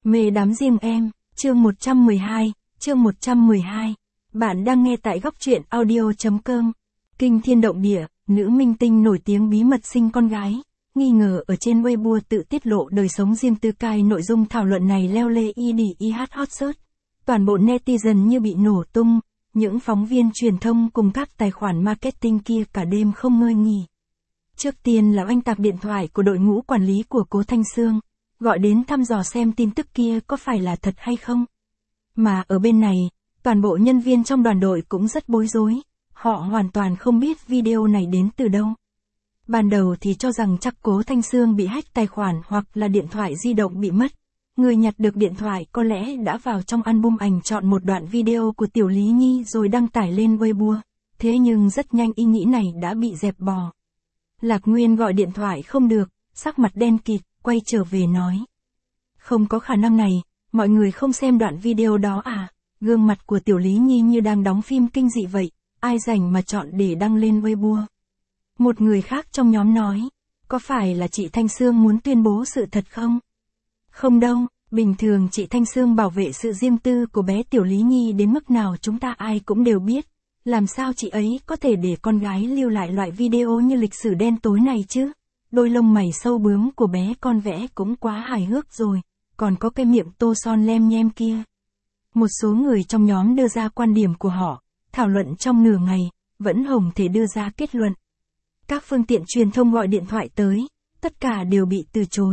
Mê đám riêng em, chương 112, chương 112. Bạn đang nghe tại góc truyện audio.com. Kinh thiên động địa, nữ minh tinh nổi tiếng bí mật sinh con gái, nghi ngờ ở trên Weibo tự tiết lộ đời sống riêng tư cai. Nội dung thảo luận này leo lê IDIH hot search. Toàn bộ netizen như bị nổ tung, những phóng viên truyền thông cùng các tài khoản marketing kia cả đêm không ngơi nghỉ. Trước tiên là oanh tạc điện thoại của đội ngũ quản lý của Cố Thanh Sương, gọi đến thăm dò xem tin tức kia có phải là thật hay không. Mà ở bên này, toàn bộ nhân viên trong đoàn đội cũng rất bối rối, họ hoàn toàn không biết video này đến từ đâu. Ban đầu thì cho rằng chắc Cố Thanh Sương bị hack tài khoản hoặc là điện thoại di động bị mất. Người nhặt được điện thoại có lẽ đã vào trong album ảnh chọn một đoạn video của Tiểu Lý Nhi rồi đăng tải lên Weibo. Thế nhưng rất nhanh ý nghĩ này đã bị dẹp bỏ. Lạc Nguyên gọi điện thoại không được, sắc mặt đen kịt, quay trở về nói. Không có khả năng này, mọi người không xem đoạn video đó à? Gương mặt của Tiểu Lý Nhi như đang đóng phim kinh dị vậy, ai rảnh mà chọn để đăng lên Weibo. Một người khác trong nhóm nói, có phải là chị Thanh Sương muốn tuyên bố sự thật không? Không đâu, bình thường chị Thanh Sương bảo vệ sự riêng tư của bé Tiểu Lý Nhi đến mức nào chúng ta ai cũng đều biết. Làm sao chị ấy có thể để con gái lưu lại loại video như lịch sử đen tối này chứ? Đôi lông mày sâu bướm của bé con vẽ cũng quá hài hước rồi, còn có cái miệng tô son lem nhem kia. Một số người trong nhóm đưa ra quan điểm của họ, thảo luận trong nửa ngày, vẫn không thể đưa ra kết luận. Các phương tiện truyền thông gọi điện thoại tới, tất cả đều bị từ chối.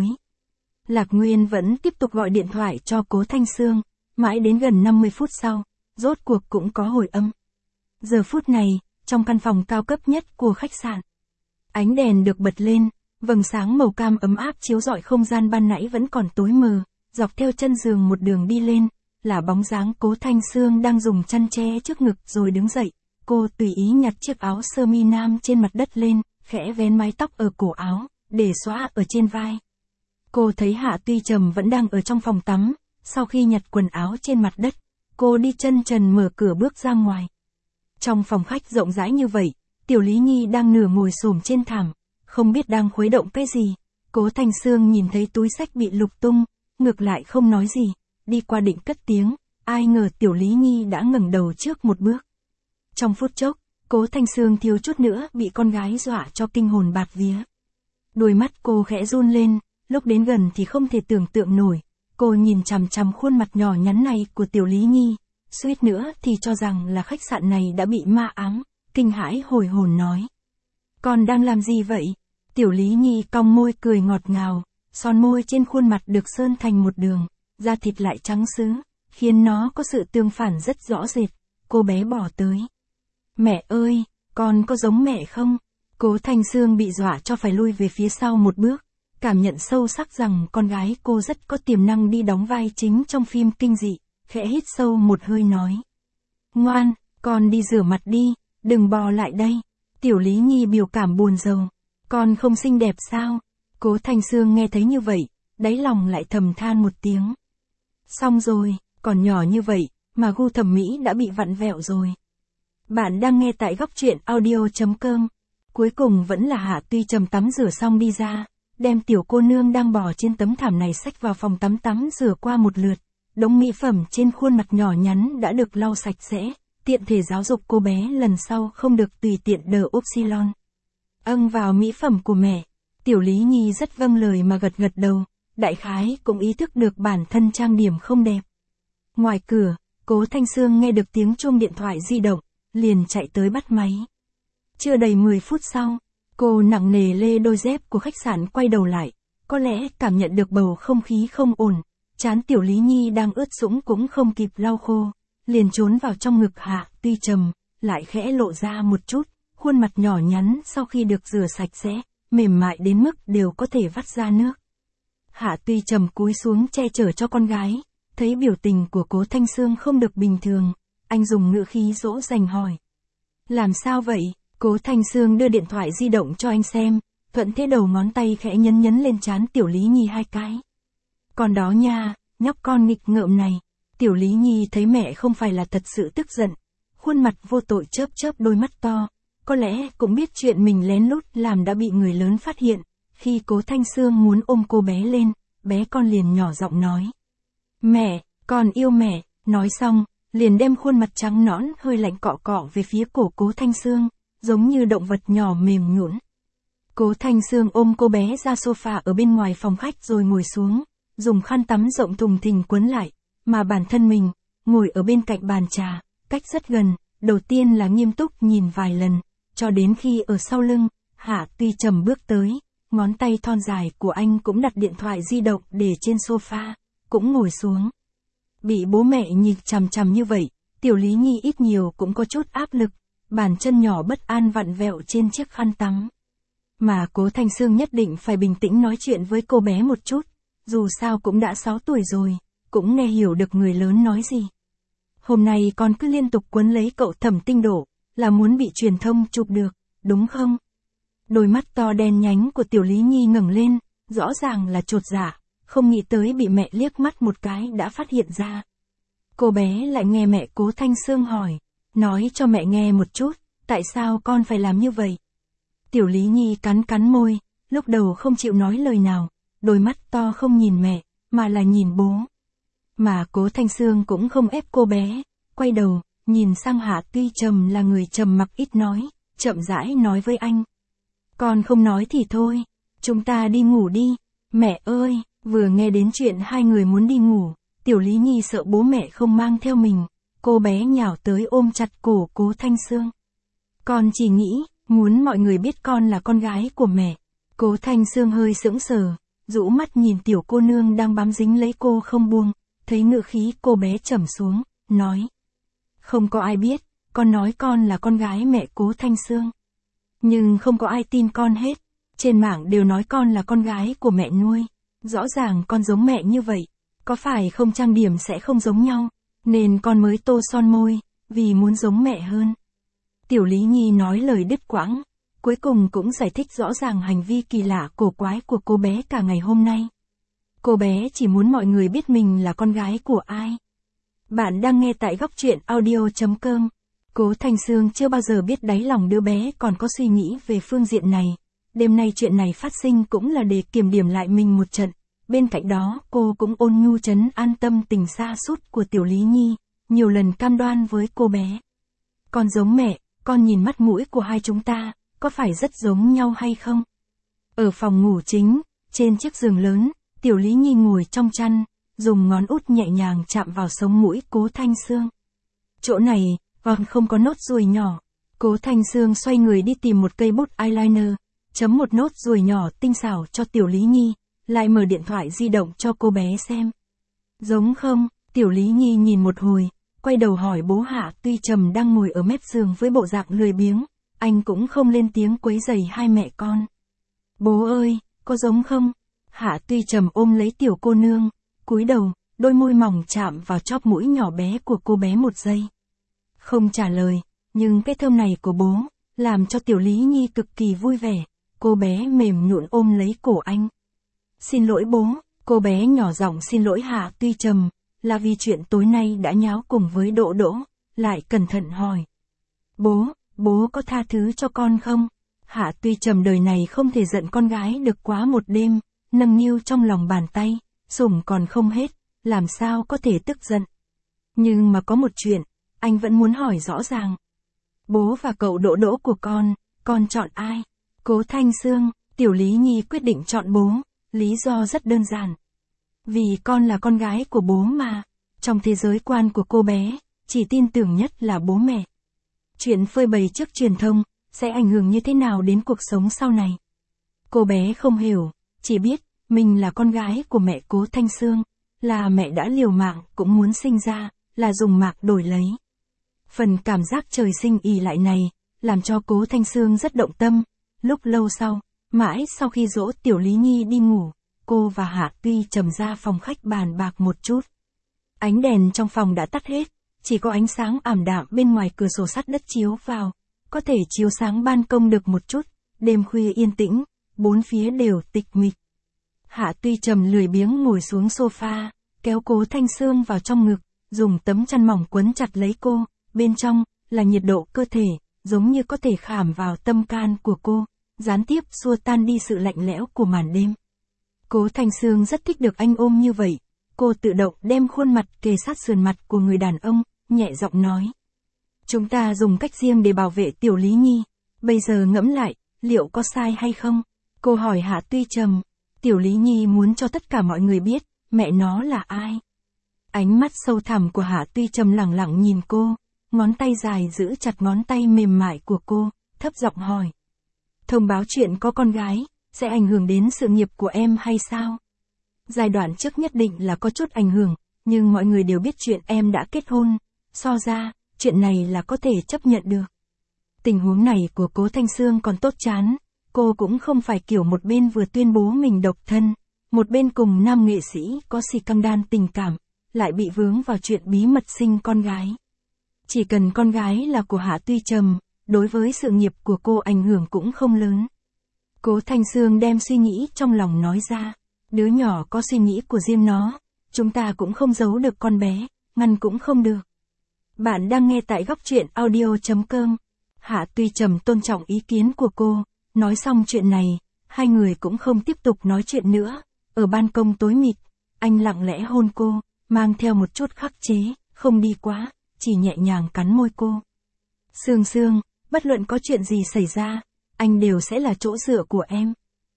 Lạc Nguyên vẫn tiếp tục gọi điện thoại cho Cố Thanh Sương, mãi đến gần 50 phút sau, rốt cuộc cũng có hồi âm. Giờ phút này, trong căn phòng cao cấp nhất của khách sạn, ánh đèn được bật lên, vầng sáng màu cam ấm áp chiếu rọi không gian ban nãy vẫn còn tối mờ, dọc theo chân giường một đường đi lên, là bóng dáng Cố Thanh Sương đang dùng chăn che trước ngực rồi đứng dậy. Cô tùy ý nhặt chiếc áo sơ mi nam trên mặt đất lên, khẽ vén mái tóc ở cổ áo, để xõa ở trên vai. Cô thấy Hạ Tuy Trầm vẫn đang ở trong phòng tắm, sau khi nhặt quần áo trên mặt đất, cô đi chân trần mở cửa bước ra ngoài. Trong phòng khách rộng rãi như vậy, Tiểu Lý Nhi đang nửa ngồi xổm trên thảm, không biết đang khuấy động cái gì. Cố Thanh Sương nhìn thấy túi xách bị lục tung, ngược lại không nói gì, đi qua định cất tiếng, ai ngờ Tiểu Lý Nhi đã ngẩng đầu trước một bước. Trong phút chốc, Cố Thanh Sương thiếu chút nữa bị con gái dọa cho kinh hồn bạt vía. Đôi mắt cô khẽ run lên, lúc đến gần thì không thể tưởng tượng nổi, cô nhìn chằm chằm khuôn mặt nhỏ nhắn này của Tiểu Lý Nhi, suýt nữa thì cho rằng là khách sạn này đã bị ma ám, kinh hãi hồi hồn nói. Con đang làm gì vậy? Tiểu Lý Nhi cong môi cười ngọt ngào, son môi trên khuôn mặt được sơn thành một đường, da thịt lại trắng sứ, khiến nó có sự tương phản rất rõ rệt. Cô bé bỏ tới. Mẹ ơi, con có giống mẹ không? Cố Thanh Sương bị dọa cho phải lui về phía sau một bước, cảm nhận sâu sắc rằng con gái cô rất có tiềm năng đi đóng vai chính trong phim kinh dị, khẽ hít sâu một hơi nói. Ngoan, con đi rửa mặt đi, đừng bò lại đây. Tiểu Lý Nhi biểu cảm buồn rầu. Con không xinh đẹp sao? Cố Thanh Sương nghe thấy như vậy, đáy lòng lại thầm than một tiếng. Xong rồi, còn nhỏ như vậy, mà gu thẩm mỹ đã bị vặn vẹo rồi. Bạn đang nghe tại góc truyện audio.com. Cuối cùng vẫn là Hạ Tuy Trầm tắm rửa xong đi ra, đem tiểu cô nương đang bò trên tấm thảm này xách vào phòng tắm rửa qua một lượt. Đống mỹ phẩm trên khuôn mặt nhỏ nhắn đã được lau sạch sẽ, tiện thể giáo dục cô bé lần sau không được tùy tiện đờ upsilon. Âng vào mỹ phẩm của mẹ. Tiểu Lý Nhi rất vâng lời mà gật gật đầu, đại khái cũng ý thức được bản thân trang điểm không đẹp. Ngoài cửa, Cố Thanh Sương nghe được tiếng chuông điện thoại di động, liền chạy tới bắt máy. Chưa đầy 10 phút sau, cô nặng nề lê đôi dép của khách sạn quay đầu lại, có lẽ cảm nhận được bầu không khí không ổn, trán Tiểu Lý Nhi đang ướt sũng cũng không kịp lau khô, liền trốn vào trong ngực Hạ Tuy Trầm, lại khẽ lộ ra một chút, khuôn mặt nhỏ nhắn sau khi được rửa sạch sẽ, mềm mại đến mức đều có thể vắt ra nước. Hạ Tuy Trầm cúi xuống che chở cho con gái, thấy biểu tình của Cố Thanh Sương không được bình thường, anh dùng ngữ khí dỗ dành hỏi. Làm sao vậy? Cố Thanh Sương đưa điện thoại di động cho anh xem, thuận thế đầu ngón tay khẽ nhấn lên trán Tiểu Lý Nhi 2 cái. Còn đó nha, nhóc con nghịch ngợm này. Tiểu Lý Nhi thấy mẹ không phải là thật sự tức giận, khuôn mặt vô tội chớp chớp đôi mắt to, có lẽ cũng biết chuyện mình lén lút làm đã bị người lớn phát hiện. Khi Cố Thanh Sương muốn ôm cô bé lên, bé con liền nhỏ giọng nói. Mẹ, con yêu mẹ, nói xong, liền đem khuôn mặt trắng nõn hơi lạnh cọ cọ về phía cổ Cố Thanh Sương, giống như động vật nhỏ mềm nhũn. Cố Thanh Sương ôm cô bé ra sofa ở bên ngoài phòng khách rồi ngồi xuống, dùng khăn tắm rộng thùng thình quấn lại, mà bản thân mình, ngồi ở bên cạnh bàn trà, cách rất gần, đầu tiên là nghiêm túc nhìn vài lần, cho đến khi ở sau lưng, Hạ Tuy Trầm bước tới, ngón tay thon dài của anh cũng đặt điện thoại di động để trên sofa, cũng ngồi xuống. Bị bố mẹ nhìn chằm chằm như vậy, Tiểu Lý Nhi ít nhiều cũng có chút áp lực, bàn chân nhỏ bất an vặn vẹo trên chiếc khăn tắm. Mà Cố Thanh Sương nhất định phải bình tĩnh nói chuyện với cô bé một chút, dù sao cũng đã 6 tuổi rồi, cũng nghe hiểu được người lớn nói gì. Hôm nay con cứ liên tục quấn lấy cậu Thẩm Tinh Độ, là muốn bị truyền thông chụp được, đúng không? Đôi mắt to đen nhánh của Tiểu Lý Nhi ngẩng lên, rõ ràng là chột dạ, không nghĩ tới bị mẹ liếc mắt một cái đã phát hiện ra. Cô bé lại nghe mẹ Cố Thanh Sương hỏi, nói cho mẹ nghe một chút, tại sao con phải làm như vậy? Tiểu Lý Nhi cắn cắn môi, lúc đầu không chịu nói lời nào, đôi mắt to không nhìn mẹ, mà là nhìn bố. Mà Cố Thanh Sương cũng không ép cô bé, quay đầu, nhìn sang Hạ Tuy Trầm là người trầm mặc ít nói, chậm rãi nói với anh. Con không nói thì thôi, chúng ta đi ngủ đi. Mẹ ơi, vừa nghe đến chuyện hai người muốn đi ngủ, Tiểu Lý Nhi sợ bố mẹ không mang theo mình, cô bé nhào tới ôm chặt cổ Cố Thanh Sương. Con chỉ nghĩ, muốn mọi người biết con là con gái của mẹ. Cố Thanh Sương hơi sững sờ, rũ mắt nhìn tiểu cô nương đang bám dính lấy cô không buông, thấy ngữ khí cô bé trầm xuống, nói. Không có ai biết, con nói con là con gái mẹ Cố Thanh Sương. Nhưng không có ai tin con hết, trên mạng đều nói con là con gái của mẹ nuôi. Rõ ràng con giống mẹ như vậy, có phải không trang điểm sẽ không giống nhau, nên con mới tô son môi, vì muốn giống mẹ hơn. Tiểu Lý Nhi nói lời đứt quãng, cuối cùng cũng giải thích rõ ràng hành vi kỳ lạ cổ quái của cô bé cả ngày hôm nay. Cô bé chỉ muốn mọi người biết mình là con gái của ai. Bạn đang nghe tại góc truyện audio.com. Cố Thanh Sương chưa bao giờ biết đáy lòng đứa bé còn có suy nghĩ về phương diện này. Đêm nay chuyện này phát sinh cũng là để kiểm điểm lại mình một trận. Bên cạnh đó cô cũng ôn nhu trấn an tâm tình xa sút của Tiểu Lý Nhi, nhiều lần cam đoan với cô bé. Con giống mẹ, con nhìn mắt mũi của hai chúng ta, có phải rất giống nhau hay không? Ở phòng ngủ chính, trên chiếc giường lớn, Tiểu Lý Nhi ngồi trong chăn, dùng ngón út nhẹ nhàng chạm vào sống mũi Cố Thanh Sương. Chỗ này, còn không có nốt ruồi nhỏ. Cố Thanh Sương xoay người đi tìm một cây bút eyeliner, chấm một nốt ruồi nhỏ tinh xảo cho Tiểu Lý Nhi, lại mở điện thoại di động cho cô bé xem. Giống không? Tiểu Lý Nhi nhìn một hồi, quay đầu hỏi bố Hạ Tuy Trầm đang ngồi ở mép giường với bộ dạng lười biếng, anh cũng không lên tiếng quấy rầy hai mẹ con. Bố ơi, có giống không? Hạ Tuy Trầm ôm lấy tiểu cô nương, cúi đầu, đôi môi mỏng chạm vào chóp mũi nhỏ bé của cô bé một giây. Không trả lời, nhưng cái thơm này của bố, làm cho Tiểu Lý Nhi cực kỳ vui vẻ, cô bé mềm nhũn ôm lấy cổ anh. Xin lỗi bố, cô bé nhỏ giọng xin lỗi Hạ Tuy Trầm, là vì chuyện tối nay đã nháo cùng với Đỗ Đỗ, lại cẩn thận hỏi. Bố có tha thứ cho con không? Hạ Tuy Trầm đời này không thể giận con gái được quá một đêm, nâng niu trong lòng bàn tay, sủng còn không hết, làm sao có thể tức giận. Nhưng mà có một chuyện, anh vẫn muốn hỏi rõ ràng. Bố và cậu Đỗ Đỗ của con chọn ai? Cố Thanh Sương, Tiểu Lý Nhi quyết định chọn bố, lý do rất đơn giản. Vì con là con gái của bố mà, trong thế giới quan của cô bé, chỉ tin tưởng nhất là bố mẹ. Chuyện phơi bày trước truyền thông, sẽ ảnh hưởng như thế nào đến cuộc sống sau này? Cô bé không hiểu, chỉ biết, mình là con gái của mẹ Cố Thanh Sương, là mẹ đã liều mạng cũng muốn sinh ra, là dùng mạc đổi lấy. Phần cảm giác trời sinh ì lại này, làm cho Cố Thanh Sương rất động tâm. Lúc lâu sau, mãi sau khi dỗ Tiểu Lý Nhi đi ngủ, cô và Hạ Tuy Trầm ra phòng khách bàn bạc một chút. Ánh đèn trong phòng đã tắt hết, chỉ có ánh sáng ảm đạm bên ngoài cửa sổ sắt đất chiếu vào, có thể chiếu sáng ban công được một chút. Đêm khuya yên tĩnh, bốn phía đều tịch mịch. Hạ Tuy Trầm lười biếng ngồi xuống sofa, kéo Cố Thanh Sương vào trong ngực, dùng tấm chăn mỏng quấn chặt lấy cô, bên trong là nhiệt độ cơ thể, giống như có thể khảm vào tâm can của cô, gián tiếp xua tan đi sự lạnh lẽo của màn đêm. Cố Thanh Sương rất thích được anh ôm như vậy, cô tự động đem khuôn mặt kề sát sườn mặt của người đàn ông, nhẹ giọng nói. Chúng ta dùng cách riêng để bảo vệ Tiểu Lý Nhi. Bây giờ ngẫm lại, liệu có sai hay không? Cô hỏi Hạ Tuy Trầm. Tiểu Lý Nhi muốn cho tất cả mọi người biết, mẹ nó là ai? Ánh mắt sâu thẳm của Hạ Tuy Trầm lẳng lặng nhìn cô, ngón tay dài giữ chặt ngón tay mềm mại của cô, thấp giọng hỏi. Thông báo chuyện có con gái, sẽ ảnh hưởng đến sự nghiệp của em hay sao? Giai đoạn trước nhất định là có chút ảnh hưởng, nhưng mọi người đều biết chuyện em đã kết hôn, so ra, chuyện này là có thể chấp nhận được. Tình huống này của Cố Thanh Sương còn tốt chán, cô cũng không phải kiểu một bên vừa tuyên bố mình độc thân, một bên cùng nam nghệ sĩ có scandal tình cảm, lại bị vướng vào chuyện bí mật sinh con gái. Chỉ cần con gái là của Hạ Tuy Trầm, đối với sự nghiệp của cô ảnh hưởng cũng không lớn. Cố Thanh Sương đem suy nghĩ trong lòng nói ra, đứa nhỏ có suy nghĩ của riêng nó, chúng ta cũng không giấu được con bé, ngăn cũng không được. Bạn đang nghe tại góc truyện audio.com. Hạ Tuy Trầm tôn trọng ý kiến của cô, nói xong chuyện này, hai người cũng không tiếp tục nói chuyện nữa. Ở ban công tối mịt, anh lặng lẽ hôn cô, mang theo một chút khắc chế, không đi quá, chỉ nhẹ nhàng cắn môi cô. Sương Sương, bất luận có chuyện gì xảy ra, anh đều sẽ là chỗ dựa của em.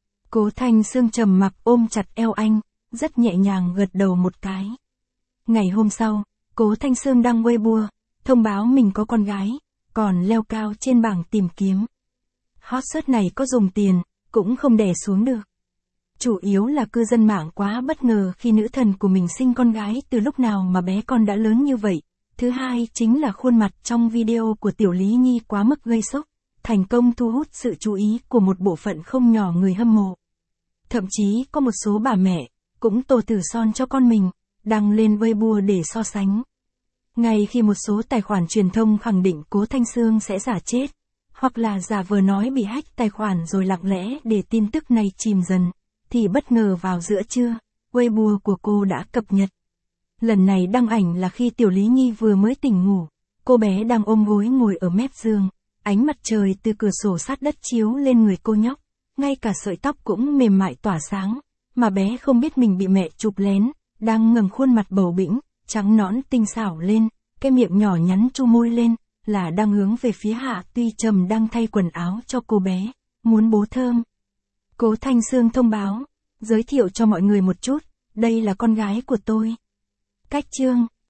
Cố Thanh Sương trầm mặc ôm chặt eo anh, rất nhẹ nhàng gật đầu một cái. Ngày hôm sau, Cố Thanh Sương đăng Weibo, thông báo mình có con gái, còn leo cao trên bảng tìm kiếm. Hot search này có dùng tiền, cũng không đè xuống được. Chủ yếu là cư dân mạng quá bất ngờ khi nữ thần của mình sinh con gái từ lúc nào mà bé con đã lớn như vậy. Thứ hai chính là khuôn mặt trong video của Tiểu Lý Nhi quá mức gây sốc, thành công thu hút sự chú ý của một bộ phận không nhỏ người hâm mộ. Thậm chí có một số bà mẹ, cũng tô tử son cho con mình, đăng lên Weibo để so sánh. Ngay khi một số tài khoản truyền thông khẳng định Cố Thanh Sương sẽ giả chết, hoặc là giả vờ nói bị hack tài khoản rồi lặng lẽ để tin tức này chìm dần, thì bất ngờ vào giữa trưa, Weibo của cô đã cập nhật. Lần này đăng ảnh là khi Tiểu Lý Nhi vừa mới tỉnh ngủ, cô bé đang ôm gối ngồi ở mép giường, ánh mặt trời từ cửa sổ sát đất chiếu lên người cô nhóc, ngay cả sợi tóc cũng mềm mại tỏa sáng, mà bé không biết mình bị mẹ chụp lén, đang ngẩng khuôn mặt bầu bĩnh, trắng nõn tinh xảo lên, cái miệng nhỏ nhắn chu môi lên, là đang hướng về phía Hạ Tuy Trầm đang thay quần áo cho cô bé, muốn bố thơm. Cố Thanh Sương thông báo, giới thiệu cho mọi người một chút, đây là con gái của tôi. Cách chương